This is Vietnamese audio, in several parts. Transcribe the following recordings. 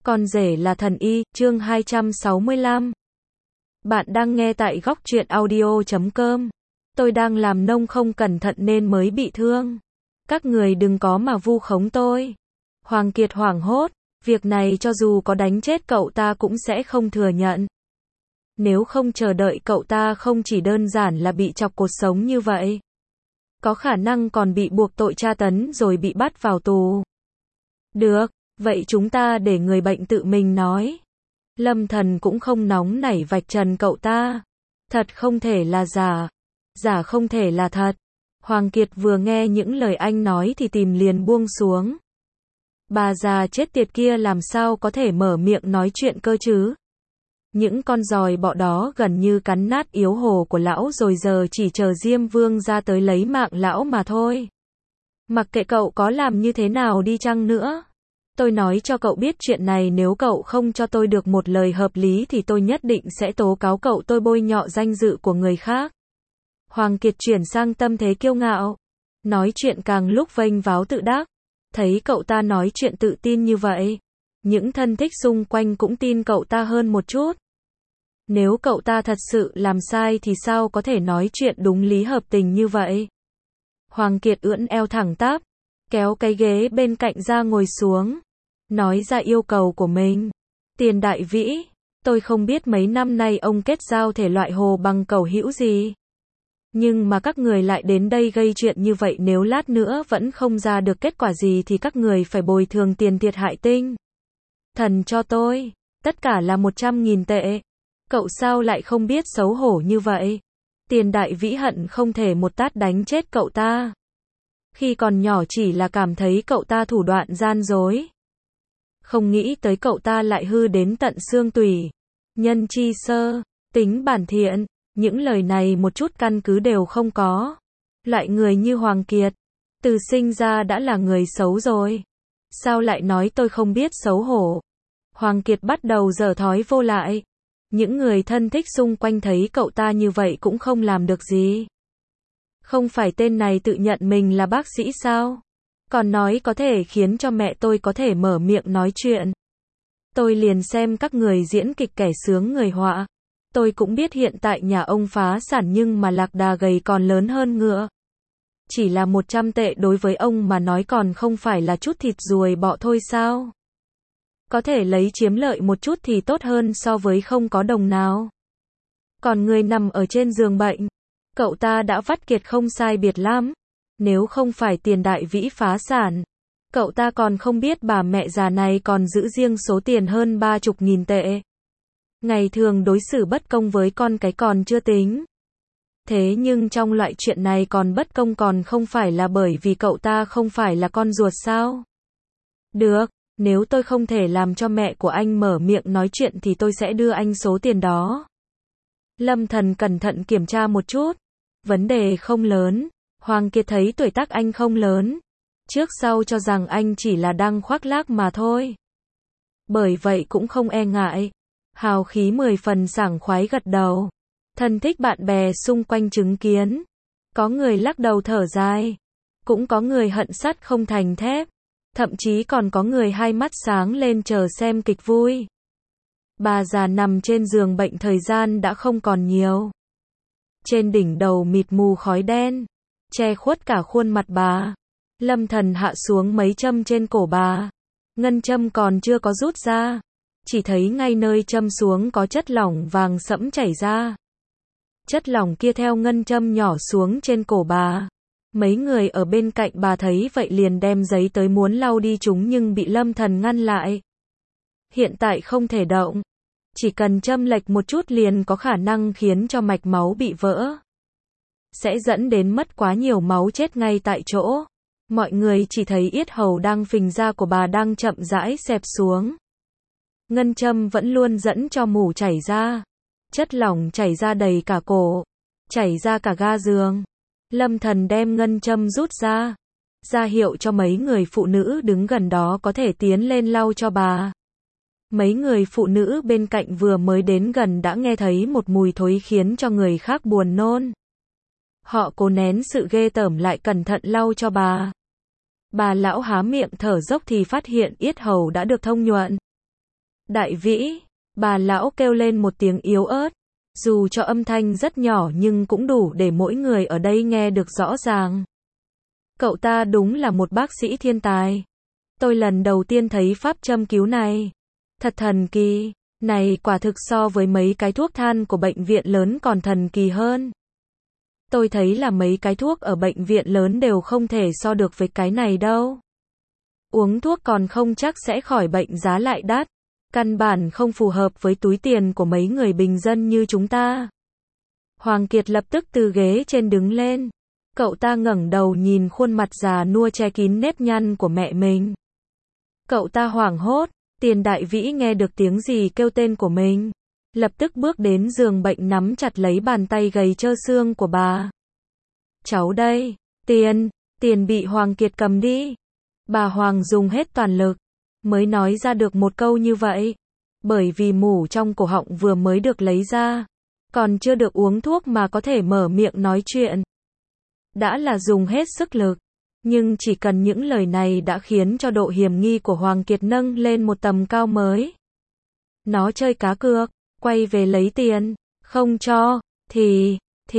Con rể là thần y, chương 265. Bạn đang nghe tại góc truyện audio.com. Tôi đang làm nông không cẩn thận nên mới bị thương. Các người đừng có mà vu khống tôi. Hoàng Kiệt hoảng hốt, việc này cho dù có đánh chết cậu ta cũng sẽ không thừa nhận. Nếu không chờ đợi cậu ta không chỉ đơn giản là bị chọc cột sống như vậy. Có khả năng còn bị buộc tội tra tấn rồi bị bắt vào tù. Được, vậy chúng ta để người bệnh tự mình nói. Lâm Thần cũng không nóng nảy vạch trần cậu ta. Thật không thể là giả. Giả không thể là thật. Hoàng Kiệt vừa nghe những lời anh nói thì tìm liền buông xuống. Bà già chết tiệt kia làm sao có thể mở miệng nói chuyện cơ chứ? Những con giòi bọ đó gần như cắn nát yếu hồ của lão rồi, giờ chỉ chờ Diêm Vương ra tới lấy mạng lão mà thôi. Mặc kệ cậu có làm như thế nào đi chăng nữa. Tôi nói cho cậu biết chuyện này, nếu cậu không cho tôi được một lời hợp lý thì tôi nhất định sẽ tố cáo cậu tôi bôi nhọ danh dự của người khác. Hoàng Kiệt chuyển sang tâm thế kiêu ngạo. Nói chuyện càng lúc vênh váo tự đắc. Thấy cậu ta nói chuyện tự tin như vậy, những thân thích xung quanh cũng tin cậu ta hơn một chút. Nếu cậu ta thật sự làm sai thì sao có thể nói chuyện đúng lý hợp tình như vậy? Hoàng Kiệt ưỡn eo thẳng tắp, kéo cái ghế bên cạnh ra ngồi xuống, nói ra yêu cầu của mình. Tiền đại vĩ, tôi không biết mấy năm nay ông kết giao thể loại hồ bằng cẩu hữu gì. Nhưng mà các người lại đến đây gây chuyện như vậy, nếu lát nữa vẫn không ra được kết quả gì thì các người phải bồi thường tiền thiệt hại tinh thần cho tôi. Tất cả là 100.000 tệ. Cậu sao lại không biết xấu hổ như vậy? Tiền đại vĩ hận không thể một tát đánh chết cậu ta. Khi còn nhỏ chỉ là cảm thấy cậu ta thủ đoạn gian dối. Không nghĩ tới cậu ta lại hư đến tận xương tủy. Nhân chi sơ, tính bản thiện. Những lời này một chút căn cứ đều không có. Loại người như Hoàng Kiệt, từ sinh ra đã là người xấu rồi. Sao lại nói tôi không biết xấu hổ? Hoàng Kiệt bắt đầu dở thói vô lại. Những người thân thích xung quanh thấy cậu ta như vậy cũng không làm được gì. Không phải tên này tự nhận mình là bác sĩ sao? Còn nói có thể khiến cho mẹ tôi có thể mở miệng nói chuyện. Tôi liền xem các người diễn kịch kẻ sướng người họa. Tôi cũng biết hiện tại nhà ông phá sản nhưng mà lạc đà gầy còn lớn hơn ngựa. Chỉ là 100 tệ đối với ông mà nói còn không phải là chút thịt ruồi bọ thôi sao? Có thể lấy chiếm lợi một chút thì tốt hơn so với không có đồng nào. Còn người nằm ở trên giường bệnh, cậu ta đã vắt kiệt không sai biệt lắm. Nếu không phải tiền đại vĩ phá sản, cậu ta còn không biết bà mẹ già này còn giữ riêng số tiền hơn 30.000 tệ. Ngày thường đối xử bất công với con cái còn chưa tính. Thế nhưng trong loại chuyện này còn bất công còn không phải là bởi vì cậu ta không phải là con ruột sao? Được, nếu tôi không thể làm cho mẹ của anh mở miệng nói chuyện thì tôi sẽ đưa anh số tiền đó. Lâm Thần cẩn thận kiểm tra một chút. Vấn đề không lớn. Hoàng Kiệt thấy tuổi tác anh không lớn. Trước sau cho rằng anh chỉ là đang khoác lác mà thôi. Bởi vậy cũng không e ngại. Hào khí 10 phần sảng khoái gật đầu. Thân thích bạn bè xung quanh chứng kiến. Có người lắc đầu thở dài. Cũng có người hận sắt không thành thép. Thậm chí còn có người hai mắt sáng lên chờ xem kịch vui. Bà già nằm trên giường bệnh thời gian đã không còn nhiều. Trên đỉnh đầu mịt mù khói đen, che khuất cả khuôn mặt bà. Lâm Thần hạ xuống mấy châm trên cổ bà. Ngân châm còn chưa có rút ra. Chỉ thấy ngay nơi châm xuống có chất lỏng vàng sẫm chảy ra. Chất lỏng kia theo ngân châm nhỏ xuống trên cổ bà. Mấy người ở bên cạnh bà thấy vậy liền đem giấy tới muốn lau đi chúng nhưng bị Lâm Thần ngăn lại. Hiện tại không thể động. Chỉ cần châm lệch một chút liền có khả năng khiến cho mạch máu bị vỡ. Sẽ dẫn đến mất quá nhiều máu chết ngay tại chỗ. Mọi người chỉ thấy yết hầu đang phình ra của bà đang chậm rãi xẹp xuống. Ngân châm vẫn luôn dẫn cho mủ chảy ra. Chất lỏng chảy ra đầy cả cổ. Chảy ra cả ga giường. Lâm Thần đem ngân châm rút ra. Ra hiệu cho mấy người phụ nữ đứng gần đó có thể tiến lên lau cho bà. Mấy người phụ nữ bên cạnh vừa mới đến gần đã nghe thấy một mùi thối khiến cho người khác buồn nôn. Họ cố nén sự ghê tởm lại cẩn thận lau cho bà. Bà lão há miệng thở dốc thì phát hiện yết hầu đã được thông nhuận. Đại vĩ, bà lão kêu lên một tiếng yếu ớt. Dù cho âm thanh rất nhỏ nhưng cũng đủ để mỗi người ở đây nghe được rõ ràng. Cậu ta đúng là một bác sĩ thiên tài. Tôi lần đầu tiên thấy pháp châm cứu này. Thật thần kỳ, này quả thực so với mấy cái thuốc than của bệnh viện lớn còn thần kỳ hơn. Tôi thấy là mấy cái thuốc ở bệnh viện lớn đều không thể so được với cái này đâu. Uống thuốc còn không chắc sẽ khỏi bệnh, giá lại đắt. Căn bản không phù hợp với túi tiền của mấy người bình dân như chúng ta. Hoàng Kiệt lập tức từ ghế trên đứng lên. Cậu ta ngẩng đầu nhìn khuôn mặt già nua che kín nếp nhăn của mẹ mình. Cậu ta hoảng hốt, Tiền Đại Vĩ nghe được tiếng gì kêu tên của mình. Lập tức bước đến giường bệnh nắm chặt lấy bàn tay gầy trơ xương của bà. Cháu đây, Tiền bị Hoàng Kiệt cầm đi. Bà Hoàng dùng hết toàn lực, mới nói ra được một câu như vậy. Bởi vì mủ trong cổ họng vừa mới được lấy ra. Còn chưa được uống thuốc mà có thể mở miệng nói chuyện. Đã là dùng hết sức lực. Nhưng chỉ cần những lời này đã khiến cho độ hiểm nghi của Hoàng Kiệt nâng lên một tầm cao mới. Nó chơi cá cược, quay về lấy tiền, không cho, thì,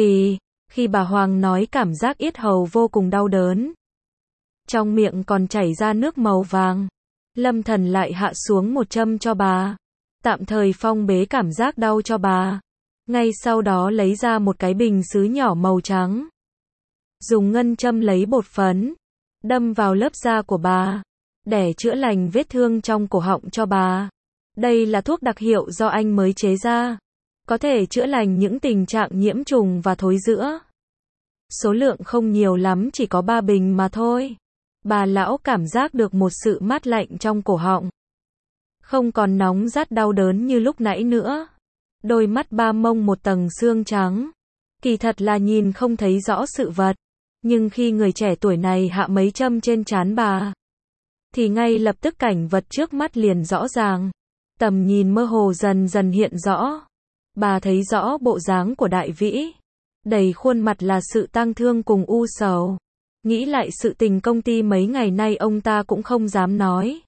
khi bà Hoàng nói cảm giác yết hầu vô cùng đau đớn. Trong miệng còn chảy ra nước màu vàng. Lâm Thần lại hạ xuống một châm cho bà. Tạm thời phong bế cảm giác đau cho bà. Ngay sau đó lấy ra một cái bình sứ nhỏ màu trắng. Dùng ngân châm lấy bột phấn, đâm vào lớp da của bà, để chữa lành vết thương trong cổ họng cho bà. Đây là thuốc đặc hiệu do anh mới chế ra, có thể chữa lành những tình trạng nhiễm trùng và thối rữa. Số lượng không nhiều lắm, chỉ có 3 bình mà thôi. Bà lão cảm giác được một sự mát lạnh trong cổ họng. Không còn nóng rát đau đớn như lúc nãy nữa. Đôi mắt ba mông một tầng xương trắng. Kỳ thật là nhìn không thấy rõ sự vật. Nhưng khi người trẻ tuổi này hạ mấy châm trên trán bà, thì ngay lập tức cảnh vật trước mắt liền rõ ràng. Tầm nhìn mơ hồ dần dần hiện rõ. Bà thấy rõ bộ dáng của Đại Vĩ. Đầy khuôn mặt là sự tang thương cùng u sầu. Nghĩ lại sự tình công ty mấy ngày nay ông ta cũng không dám nói.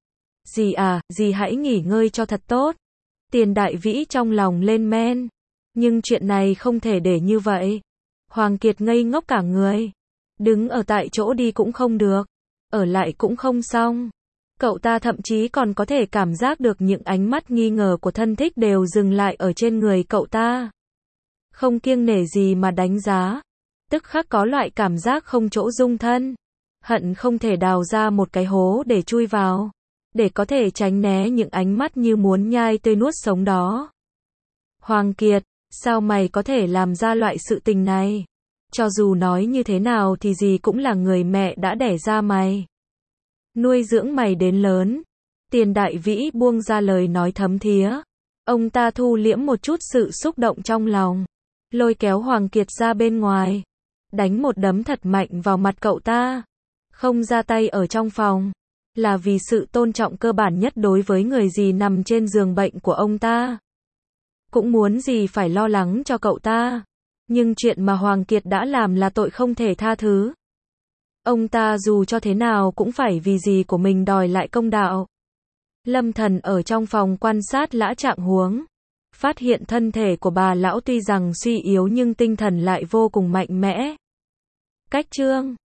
Dì à, dì hãy nghỉ ngơi cho thật tốt. Tiền Đại Vĩ trong lòng lên men. Nhưng chuyện này không thể để như vậy. Hoàng Kiệt ngây ngốc cả người. Đứng ở tại chỗ đi cũng không được. Ở lại cũng không xong. Cậu ta thậm chí còn có thể cảm giác được những ánh mắt nghi ngờ của thân thích đều dừng lại ở trên người cậu ta. Không kiêng nể gì mà đánh giá. Tức khắc có loại cảm giác không chỗ dung thân. Hận không thể đào ra một cái hố để chui vào. Để có thể tránh né những ánh mắt như muốn nhai tươi nuốt sống đó. Hoàng Kiệt, sao mày có thể làm ra loại sự tình này? Cho dù nói như thế nào thì gì cũng là người mẹ đã đẻ ra mày. Nuôi dưỡng mày đến lớn. Tiền Đại Vĩ buông ra lời nói thấm thía. Ông ta thu liễm một chút sự xúc động trong lòng. Lôi kéo Hoàng Kiệt ra bên ngoài. Đánh một đấm thật mạnh vào mặt cậu ta. Không ra tay ở trong phòng. Là vì sự tôn trọng cơ bản nhất đối với người dì nằm trên giường bệnh của ông ta. Cũng muốn gì phải lo lắng cho cậu ta. Nhưng chuyện mà Hoàng Kiệt đã làm là tội không thể tha thứ. Ông ta dù cho thế nào cũng phải vì dì của mình đòi lại công đạo. Lâm Thần ở trong phòng quan sát lã trạng huống. Phát hiện thân thể của bà lão tuy rằng suy yếu nhưng tinh thần lại vô cùng mạnh mẽ. Cách chương